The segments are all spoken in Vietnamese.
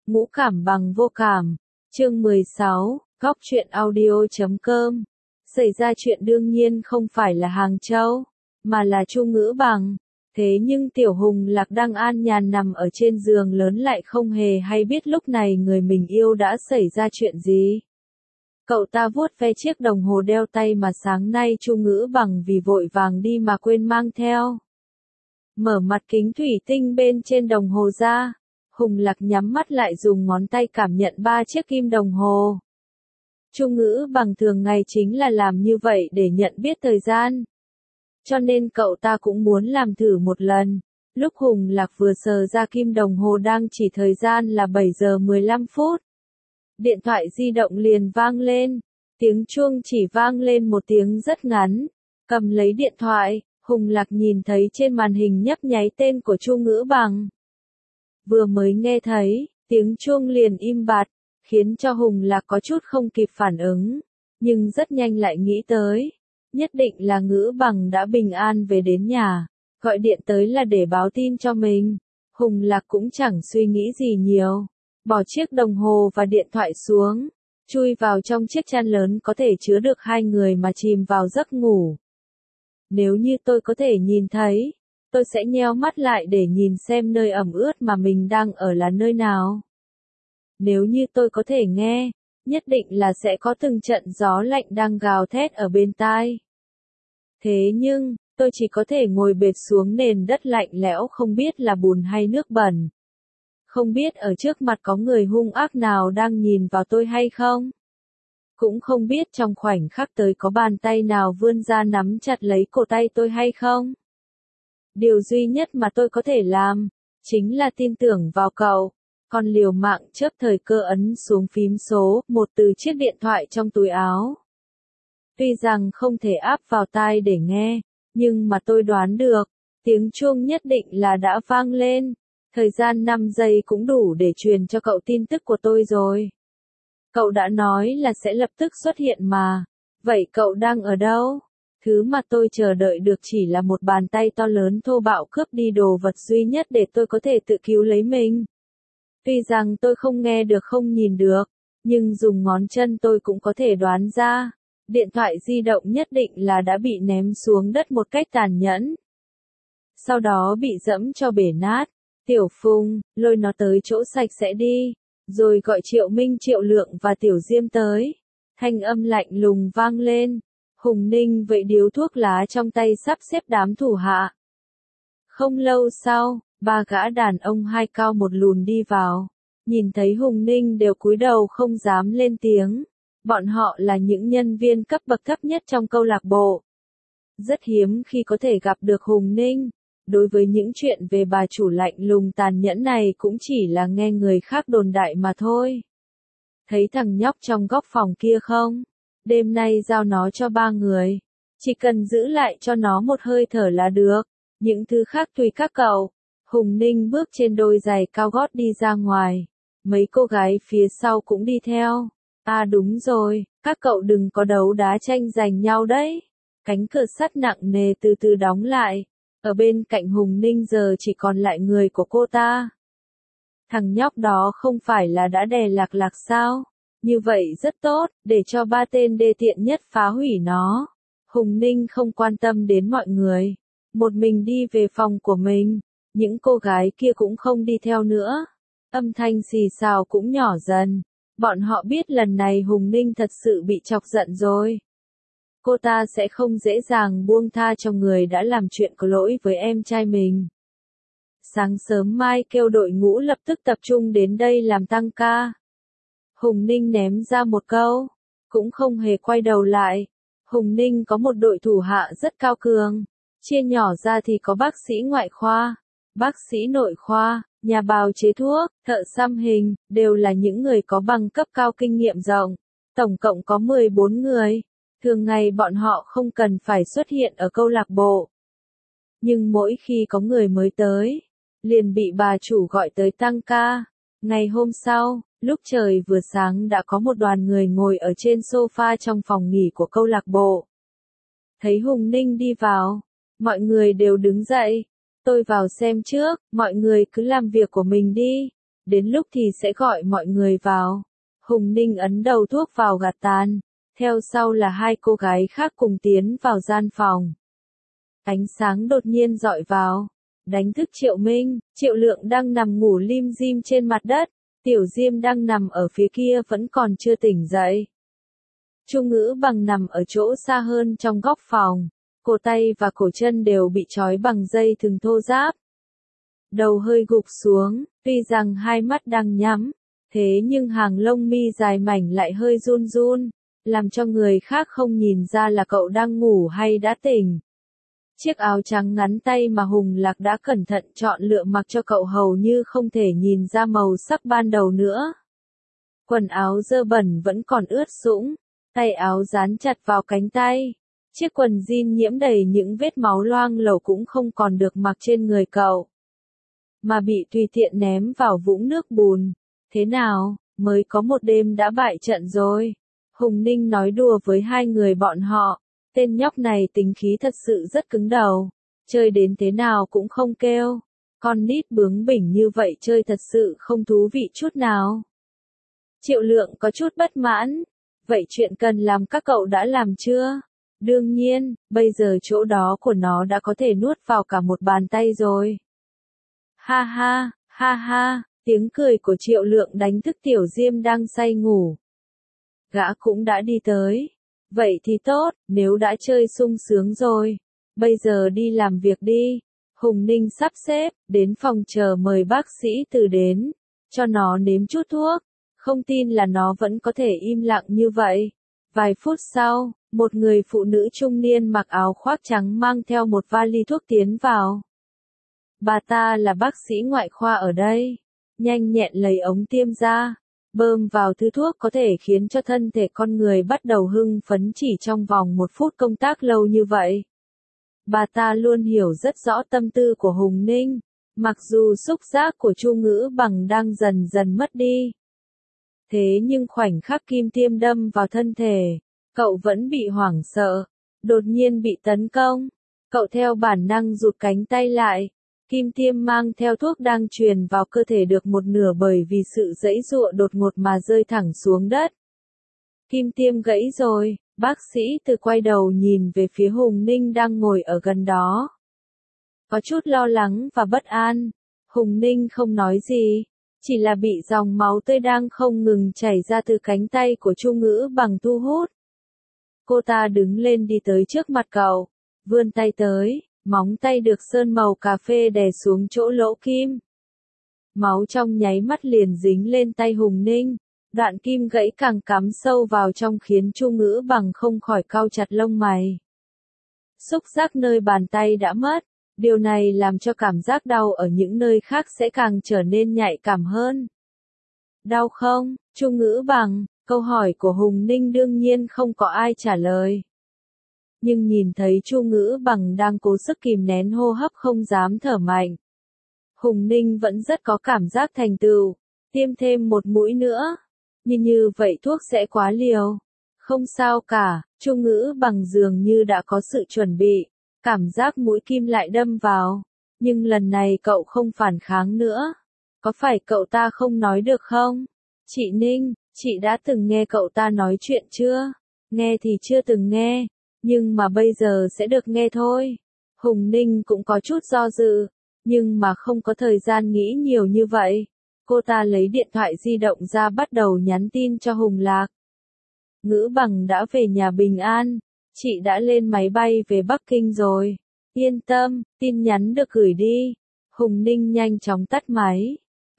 Ngũ cảm bằng vô cảm. Chương 16, Góc truyện audio.com. Xảy ra chuyện đương nhiên không phải là Hàng Châu, mà là Chu Ngữ Bằng. Thế nhưng Tiểu Hùng Lạc đang an nhàn nằm ở trên giường lớn lại không hề hay biết lúc này người mình yêu đã xảy ra chuyện gì. Cậu ta vuốt ve chiếc đồng hồ đeo tay mà sáng nay Chu Ngữ Bằng vì vội vàng đi mà quên mang theo. Mở mặt kính thủy tinh bên trên đồng hồ ra, Hùng Lạc nhắm mắt lại dùng ngón tay cảm nhận 3 chiếc kim đồng hồ. Chu Ngữ Bằng thường ngày chính là làm như vậy để nhận biết thời gian. Cho nên cậu ta cũng muốn làm thử một lần. Lúc Hùng Lạc vừa sờ ra kim đồng hồ đang chỉ thời gian là 7 giờ 15 phút. Điện thoại di động liền vang lên. Tiếng chuông chỉ vang lên một tiếng rất ngắn. Cầm lấy điện thoại, Hùng Lạc nhìn thấy trên màn hình nhấp nháy tên của Chu Ngữ Bằng. Vừa mới nghe thấy, tiếng chuông liền im bặt, khiến cho Hùng Lạc có chút không kịp phản ứng. Nhưng rất nhanh lại nghĩ tới. Nhất định là Ngữ Bằng đã bình an về đến nhà, gọi điện tới là để báo tin cho mình. Hùng Lạc cũng chẳng suy nghĩ gì nhiều, bỏ chiếc đồng hồ và điện thoại xuống, chui vào trong chiếc chăn lớn có thể chứa được 2 người mà chìm vào giấc ngủ. Nếu như tôi có thể nhìn thấy, tôi sẽ nheo mắt lại để nhìn xem nơi ẩm ướt mà mình đang ở là nơi nào. Nếu như tôi có thể nghe, nhất định là sẽ có từng trận gió lạnh đang gào thét ở bên tai. Thế nhưng, tôi chỉ có thể ngồi bệt xuống nền đất lạnh lẽo không biết là bùn hay nước bẩn. Không biết ở trước mặt có người hung ác nào đang nhìn vào tôi hay không. Cũng không biết trong khoảnh khắc tới có bàn tay nào vươn ra nắm chặt lấy cổ tay tôi hay không. Điều duy nhất mà tôi có thể làm, chính là tin tưởng vào cậu. Còn liều mạng chớp thời cơ ấn xuống phím số 1 từ chiếc điện thoại trong túi áo. Tuy rằng không thể áp vào tai để nghe, nhưng mà tôi đoán được, tiếng chuông nhất định là đã vang lên. Thời gian 5 giây cũng đủ để truyền cho cậu tin tức của tôi rồi. Cậu đã nói là sẽ lập tức xuất hiện mà. Vậy cậu đang ở đâu? Thứ mà tôi chờ đợi được chỉ là một bàn tay to lớn thô bạo cướp đi đồ vật duy nhất để tôi có thể tự cứu lấy mình. Tuy rằng tôi không nghe được không nhìn được, nhưng dùng ngón chân tôi cũng có thể đoán ra. Điện thoại di động nhất định là đã bị ném xuống đất một cách tàn nhẫn. Sau đó bị dẫm cho bể nát. Tiểu Phùng, lôi nó tới chỗ sạch sẽ đi. Rồi gọi Triệu Minh, Triệu Lượng và Tiểu Diêm tới. Thanh âm lạnh lùng vang lên. Hùng Ninh vậy điếu thuốc lá trong tay sắp xếp đám thủ hạ. Không lâu sau, 3 gã đàn ông 2 cao 1 lùn đi vào. Nhìn thấy Hùng Ninh đều cúi đầu không dám lên tiếng. Bọn họ là những nhân viên cấp bậc thấp nhất trong câu lạc bộ. Rất hiếm khi có thể gặp được Hùng Ninh. Đối với những chuyện về bà chủ lạnh lùng tàn nhẫn này cũng chỉ là nghe người khác đồn đại mà thôi. Thấy thằng nhóc trong góc phòng kia không? Đêm nay giao nó cho 3 người. Chỉ cần giữ lại cho nó một hơi thở là được. Những thứ khác tùy các cậu. Hùng Ninh bước trên đôi giày cao gót đi ra ngoài. Mấy cô gái phía sau cũng đi theo. À đúng rồi, các cậu đừng có đấu đá tranh giành nhau đấy. Cánh cửa sắt nặng nề từ từ đóng lại. Ở bên cạnh Hùng Ninh giờ chỉ còn lại người của cô ta. Thằng nhóc đó không phải là đã đè Lạc Lạc sao? Như vậy rất tốt, để cho 3 tên đê tiện nhất phá hủy nó. Hùng Ninh không quan tâm đến mọi người. Một mình đi về phòng của mình. Những cô gái kia cũng không đi theo nữa. Âm thanh xì xào cũng nhỏ dần. Bọn họ biết lần này Hùng Ninh thật sự bị chọc giận rồi. Cô ta sẽ không dễ dàng buông tha cho người đã làm chuyện có lỗi với em trai mình. Sáng sớm mai kêu đội ngũ lập tức tập trung đến đây làm tăng ca. Hùng Ninh ném ra một câu, cũng không hề quay đầu lại. Hùng Ninh có một đội thủ hạ rất cao cường. Chia nhỏ ra thì có bác sĩ ngoại khoa, bác sĩ nội khoa, nhà bào chế thuốc, thợ xăm hình, đều là những người có bằng cấp cao kinh nghiệm rộng. Tổng cộng có 14 người. Thường ngày bọn họ không cần phải xuất hiện ở câu lạc bộ. Nhưng mỗi khi có người mới tới, liền bị bà chủ gọi tới tăng ca. Ngày hôm sau, lúc trời vừa sáng đã có một đoàn người ngồi ở trên sofa trong phòng nghỉ của câu lạc bộ. Thấy Hùng Ninh đi vào, mọi người đều đứng dậy. Tôi vào xem trước, mọi người cứ làm việc của mình đi. đến lúc thì sẽ gọi mọi người vào. Hùng Ninh ấn đầu thuốc vào gạt tàn, theo sau là hai cô gái khác cùng tiến vào gian phòng. Ánh sáng đột nhiên dọi vào, đánh thức Triệu Minh. Triệu Lượng đang nằm ngủ lim dim trên mặt đất, Tiểu Diêm đang nằm ở phía kia vẫn còn chưa tỉnh dậy. Chu Ngữ Bằng nằm ở chỗ xa hơn trong góc phòng, cổ tay và cổ chân đều bị trói bằng dây thừng thô ráp. Đầu hơi gục xuống, tuy rằng hai mắt đang nhắm, thế nhưng hàng lông mi dài mảnh lại hơi run run, làm cho người khác không nhìn ra là cậu đang ngủ hay đã tỉnh. Chiếc áo trắng ngắn tay mà Hùng Lạc đã cẩn thận chọn lựa mặc cho cậu hầu như không thể nhìn ra màu sắc ban đầu nữa. Quần áo dơ bẩn vẫn còn ướt sũng, tay áo dán chặt vào cánh tay. Chiếc quần jean nhiễm đầy những vết máu loang lổ cũng không còn được mặc trên người cậu, mà bị tùy tiện ném vào vũng nước bùn. Thế nào, mới có một đêm đã bại trận rồi. Hùng Ninh nói đùa với hai người bọn họ. Tên nhóc này tính khí thật sự rất cứng đầu, chơi đến thế nào cũng không kêu. Con nít bướng bỉnh như vậy chơi thật sự không thú vị chút nào. Triệu Lượng có chút bất mãn. Vậy chuyện cần làm các cậu đã làm chưa? Đương nhiên, bây giờ chỗ đó của nó đã có thể nuốt vào cả một bàn tay rồi. Ha ha, tiếng cười của Triệu Lượng đánh thức Tiểu Diêm đang say ngủ. Gã cũng đã đi tới. Vậy thì tốt, nếu đã chơi sung sướng rồi, bây giờ đi làm việc đi. Hùng Ninh sắp xếp, đến phòng chờ mời bác sĩ Từ đến, cho nó nếm chút thuốc. Không tin là nó vẫn có thể im lặng như vậy. Vài phút sau, một người phụ nữ trung niên mặc áo khoác trắng mang theo một vali thuốc tiến vào. Bà ta là bác sĩ ngoại khoa ở đây. Nhanh nhẹn lấy ống tiêm ra, bơm vào thứ thuốc có thể khiến cho thân thể con người bắt đầu hưng phấn chỉ trong vòng 1 phút công tác lâu như vậy. Bà ta luôn hiểu rất rõ tâm tư của Hùng Ninh, mặc dù xúc giác của Chu Ngữ Bằng đang dần dần mất đi. Thế nhưng khoảnh khắc kim tiêm đâm vào thân thể, cậu vẫn bị hoảng sợ, đột nhiên bị tấn công. Cậu theo bản năng rụt cánh tay lại. Kim tiêm mang theo thuốc đang truyền vào cơ thể được một nửa bởi vì sự giãy giụa đột ngột mà rơi thẳng xuống đất. Kim tiêm gãy rồi, bác sĩ Từ quay đầu nhìn về phía Hùng Ninh đang ngồi ở gần đó. Có chút lo lắng và bất an, Hùng Ninh không nói gì, chỉ là bị dòng máu tươi đang không ngừng chảy ra từ cánh tay của Chu Ngữ Bằng thu hút. Cô ta đứng lên đi tới trước mặt cậu, vươn tay tới. Móng tay được sơn màu cà phê đè xuống chỗ lỗ kim. Máu trong nháy mắt liền dính lên tay Hùng Ninh. Đoạn kim gãy càng cắm sâu vào trong khiến Chu Ngữ Bằng không khỏi cau chặt lông mày. Xúc giác nơi bàn tay đã mất. Điều này làm cho cảm giác đau ở những nơi khác sẽ càng trở nên nhạy cảm hơn. Đau không, Chu Ngữ Bằng? Câu hỏi của Hùng Ninh đương nhiên không có ai trả lời. Nhưng nhìn thấy Chu Ngữ Bằng đang cố sức kìm nén hô hấp không dám thở mạnh. Hùng Ninh vẫn rất có cảm giác thành tựu, tiêm thêm một mũi nữa. Như vậy thuốc sẽ quá liều. Không sao cả, Chu Ngữ Bằng dường như đã có sự chuẩn bị, cảm giác mũi kim lại đâm vào. Nhưng lần này cậu không phản kháng nữa. Có phải cậu ta không nói được không? Chị Ninh, chị đã từng nghe cậu ta nói chuyện chưa? Nghe thì chưa từng nghe. Nhưng mà bây giờ sẽ được nghe thôi. Hùng Ninh cũng có chút do dự, nhưng mà không có thời gian nghĩ nhiều như vậy. Cô ta lấy điện thoại di động ra bắt đầu nhắn tin cho Hùng Lạc. Ngữ Bằng đã về nhà bình an, chị đã lên máy bay về Bắc Kinh rồi. Yên tâm, tin nhắn được gửi đi. Hùng Ninh nhanh chóng tắt máy.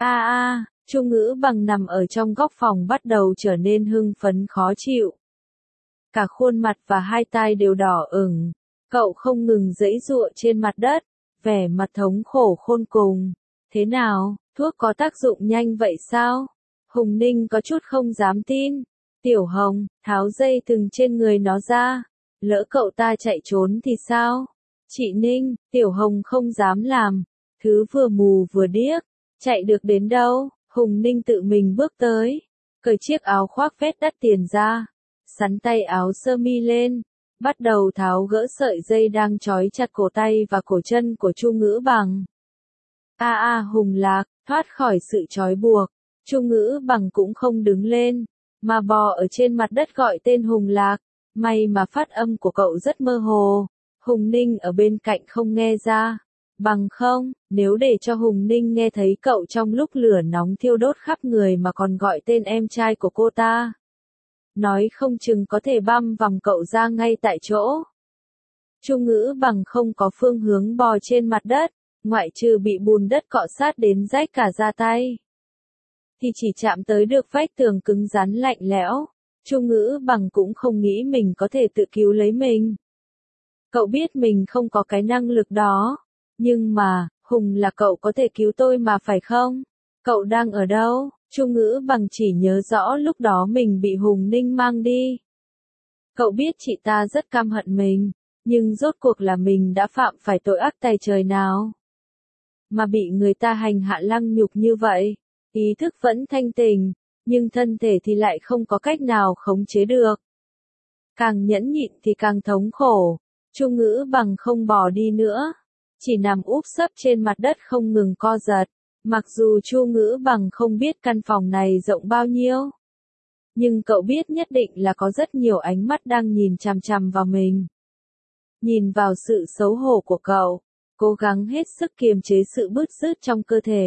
Chu Ngữ Bằng nằm ở trong góc phòng bắt đầu trở nên hưng phấn khó chịu. Cả khuôn mặt và hai tai đều đỏ ửng. Cậu không ngừng giãy giụa trên mặt đất, vẻ mặt thống khổ khôn cùng. Thế nào, thuốc có tác dụng nhanh vậy sao? Hùng Ninh có chút không dám tin. Tiểu Hồng, tháo dây thừng trên người nó ra. Lỡ cậu ta chạy trốn thì sao? Chị Ninh, Tiểu Hồng không dám làm. Thứ vừa mù vừa điếc. Chạy được đến đâu? Hùng Ninh tự mình bước tới. Cởi chiếc áo khoác vét đắt tiền ra. Sắn tay áo sơ mi lên, bắt đầu tháo gỡ sợi dây đang trói chặt cổ tay và cổ chân của Chu Ngữ Bằng. Hùng Lạc, thoát khỏi sự trói buộc. Chu Ngữ Bằng cũng không đứng lên, mà bò ở trên mặt đất gọi tên Hùng Lạc. May mà phát âm của cậu rất mơ hồ. Hùng Ninh ở bên cạnh không nghe ra. Bằng không, nếu để cho Hùng Ninh nghe thấy cậu trong lúc lửa nóng thiêu đốt khắp người mà còn gọi tên em trai của cô ta, nói không chừng có thể băm vằm cậu ra ngay tại chỗ. Chu Ngữ Bằng không có phương hướng bò trên mặt đất, ngoại trừ bị bùn đất cọ sát đến rách cả da tay, thì chỉ chạm tới được vách tường cứng rắn lạnh lẽo. Chu Ngữ Bằng cũng không nghĩ mình có thể tự cứu lấy mình. Cậu biết mình không có cái năng lực đó. Nhưng mà, Hùng là cậu có thể cứu tôi mà phải không? Cậu đang ở đâu? Chu Ngữ Bằng chỉ nhớ rõ lúc đó mình bị Hùng Ninh mang đi. Cậu biết chị ta rất căm hận mình, nhưng rốt cuộc là mình đã phạm phải tội ác tày trời nào mà bị người ta hành hạ lăng nhục như vậy. Ý thức vẫn thanh tỉnh, nhưng thân thể thì lại không có cách nào khống chế được. Càng nhẫn nhịn thì càng thống khổ. Chu Ngữ Bằng không bò đi nữa, chỉ nằm úp sấp trên mặt đất không ngừng co giật. Mặc dù Chu Ngữ Bằng không biết căn phòng này rộng bao nhiêu, nhưng cậu biết nhất định là có rất nhiều ánh mắt đang nhìn chằm chằm vào mình. Nhìn vào sự xấu hổ của cậu, cố gắng hết sức kiềm chế sự bứt rứt trong cơ thể.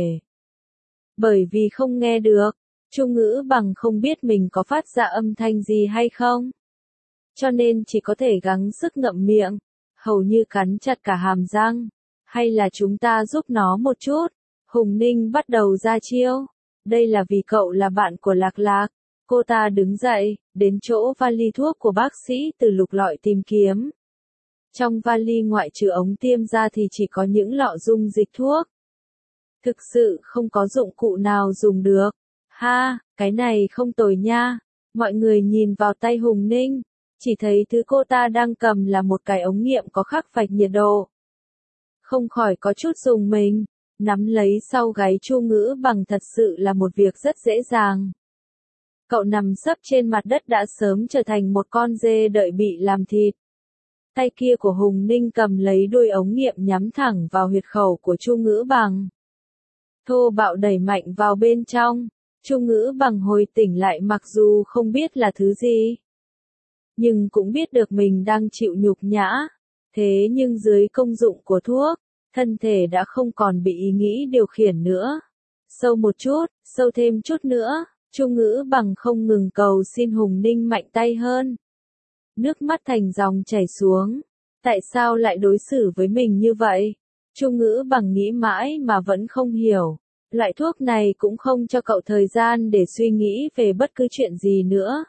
Bởi vì không nghe được, Chu Ngữ Bằng không biết mình có phát ra âm thanh gì hay không, cho nên chỉ có thể gắng sức ngậm miệng, hầu như cắn chặt cả hàm răng. Hay là chúng ta giúp nó một chút? Hùng Ninh bắt đầu ra chiêu. Đây là vì cậu là bạn của Lạc Lạc. Cô ta đứng dậy, đến chỗ vali thuốc của bác sĩ Từ lục lọi tìm kiếm. Trong vali ngoại trừ ống tiêm ra thì chỉ có những lọ dung dịch thuốc. Thực sự không có dụng cụ nào dùng được. Ha, cái này không tồi nha. Mọi người nhìn vào tay Hùng Ninh, chỉ thấy thứ cô ta đang cầm là một cái ống nghiệm có khắc vạch nhiệt độ. Không khỏi có chút rùng mình, nắm lấy sau gáy Chu Ngữ Bằng thật sự là một việc rất dễ dàng. Cậu nằm sấp trên mặt đất đã sớm trở thành một con dê đợi bị làm thịt. Tay kia của Hùng Ninh cầm lấy đuôi ống nghiệm nhắm thẳng vào huyệt khẩu của Chu Ngữ Bằng. Thô bạo đẩy mạnh vào bên trong. Chu Ngữ Bằng hồi tỉnh lại mặc dù không biết là thứ gì, nhưng cũng biết được mình đang chịu nhục nhã. Thế nhưng dưới công dụng của thuốc, thân thể đã không còn bị ý nghĩ điều khiển nữa. Sâu một chút, sâu thêm chút nữa, Chu Ngữ Bằng không ngừng cầu xin Hùng Ninh mạnh tay hơn. Nước mắt thành dòng chảy xuống. Tại sao lại đối xử với mình như vậy? Chu Ngữ Bằng nghĩ mãi mà vẫn không hiểu. Loại thuốc này cũng không cho cậu thời gian để suy nghĩ về bất cứ chuyện gì nữa.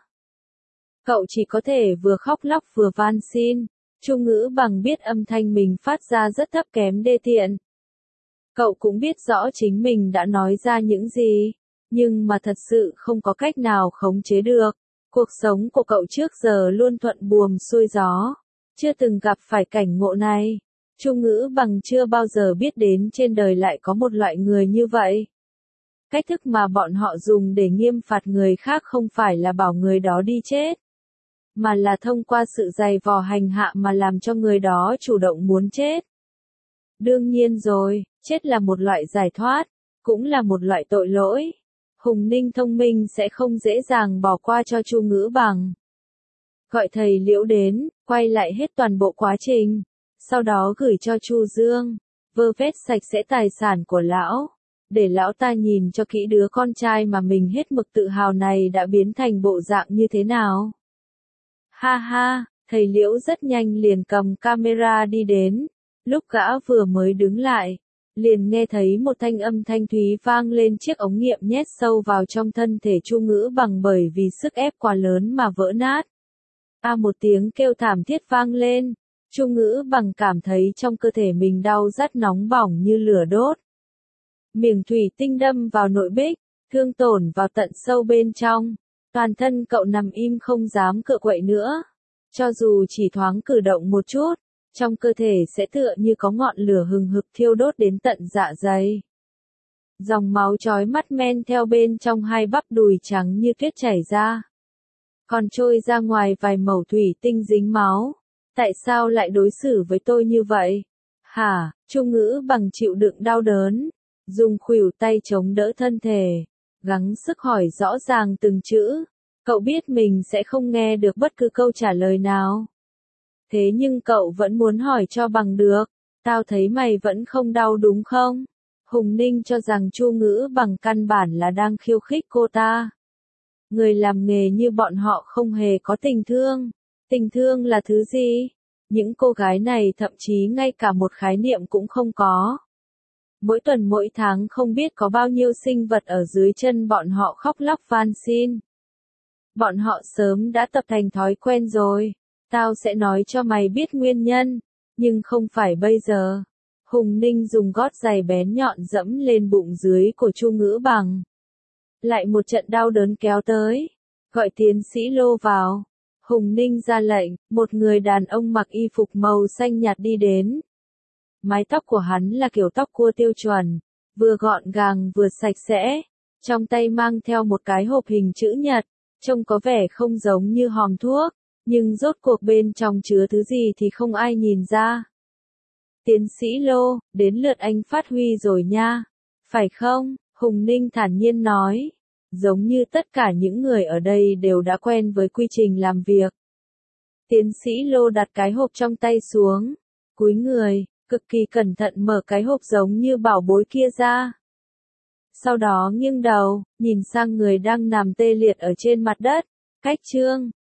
Cậu chỉ có thể vừa khóc lóc vừa van xin. Chu Ngữ Bằng biết âm thanh mình phát ra rất thấp kém đê tiện. Cậu cũng biết rõ chính mình đã nói ra những gì, nhưng mà thật sự không có cách nào khống chế được. Cuộc sống của cậu trước giờ luôn thuận buồm xuôi gió, chưa từng gặp phải cảnh ngộ này. Chu Ngữ Bằng chưa bao giờ biết đến trên đời lại có một loại người như vậy. Cách thức mà bọn họ dùng để nghiêm phạt người khác không phải là bảo người đó đi chết, mà là thông qua sự dày vò hành hạ mà làm cho người đó chủ động muốn chết. Đương nhiên rồi, chết là một loại giải thoát, cũng là một loại tội lỗi. Hùng Ninh thông minh sẽ không dễ dàng bỏ qua cho Chu Ngữ Bằng. Gọi thầy Liễu đến, quay lại hết toàn bộ quá trình, sau đó gửi cho Chu Dương, vơ vét sạch sẽ tài sản của lão, để lão ta nhìn cho kỹ đứa con trai mà mình hết mực tự hào này đã biến thành bộ dạng như thế nào. Ha ha, thầy Liễu rất nhanh liền cầm camera đi đến. Lúc gã vừa mới đứng lại, liền nghe thấy một thanh âm thanh thúy vang lên, chiếc ống nghiệm nhét sâu vào trong thân thể Chu Ngữ Bằng bởi vì sức ép quá lớn mà vỡ nát. Một tiếng kêu thảm thiết vang lên. Chu Ngữ Bằng cảm thấy trong cơ thể mình đau rát nóng bỏng như lửa đốt. Miệng thủy tinh đâm vào nội bích, thương tổn vào tận sâu bên trong. Toàn thân cậu nằm im không dám cựa quậy nữa. Cho dù chỉ thoáng cử động một chút, trong cơ thể sẽ tựa như có ngọn lửa hừng hực thiêu đốt đến tận dạ dày. Dòng máu chói mắt men theo bên trong hai bắp đùi trắng như tuyết chảy ra. Còn trôi ra ngoài vài mẩu thủy tinh dính máu. Tại sao lại đối xử với tôi như vậy? Hả, Chu Ngữ Bằng chịu đựng đau đớn. dùng khuỷu tay chống đỡ thân thể, gắng sức hỏi rõ ràng từng chữ. Cậu biết mình sẽ không nghe được bất cứ câu trả lời nào. Thế nhưng cậu vẫn muốn hỏi cho bằng được. Tao thấy mày vẫn không đau đúng không? Hùng Ninh cho rằng Chu Ngữ Bằng căn bản là đang khiêu khích cô ta. Người làm nghề như bọn họ không hề có tình thương. Tình thương là thứ gì? Những cô gái này thậm chí ngay cả một khái niệm cũng không có. Mỗi tuần mỗi tháng không biết có bao nhiêu sinh vật ở dưới chân bọn họ khóc lóc van xin. Bọn họ sớm đã tập thành thói quen rồi. Tao sẽ nói cho mày biết nguyên nhân, nhưng không phải bây giờ. Hùng Ninh dùng gót giày bén nhọn dẫm lên bụng dưới của Chu Ngữ Bằng. Lại một trận đau đớn kéo tới. Gọi tiến sĩ Lô vào. Hùng Ninh ra lệnh, một người đàn ông mặc y phục màu xanh nhạt đi đến. Mái tóc của hắn là kiểu tóc cua tiêu chuẩn, vừa gọn gàng vừa sạch sẽ. Trong tay mang theo một cái hộp hình chữ nhật, trông có vẻ không giống như hòm thuốc, nhưng rốt cuộc bên trong chứa thứ gì thì không ai nhìn ra. Tiến sĩ Lô, đến lượt anh phát huy rồi nha. Phải không? Hùng Ninh thản nhiên nói. Giống như tất cả những người ở đây đều đã quen với quy trình làm việc. Tiến sĩ Lô đặt cái hộp trong tay xuống, cúi người, cực kỳ cẩn thận mở cái hộp giống như bảo bối kia ra. Sau đó nghiêng đầu, nhìn sang người đang nằm tê liệt ở trên mặt đất. Cách Trương,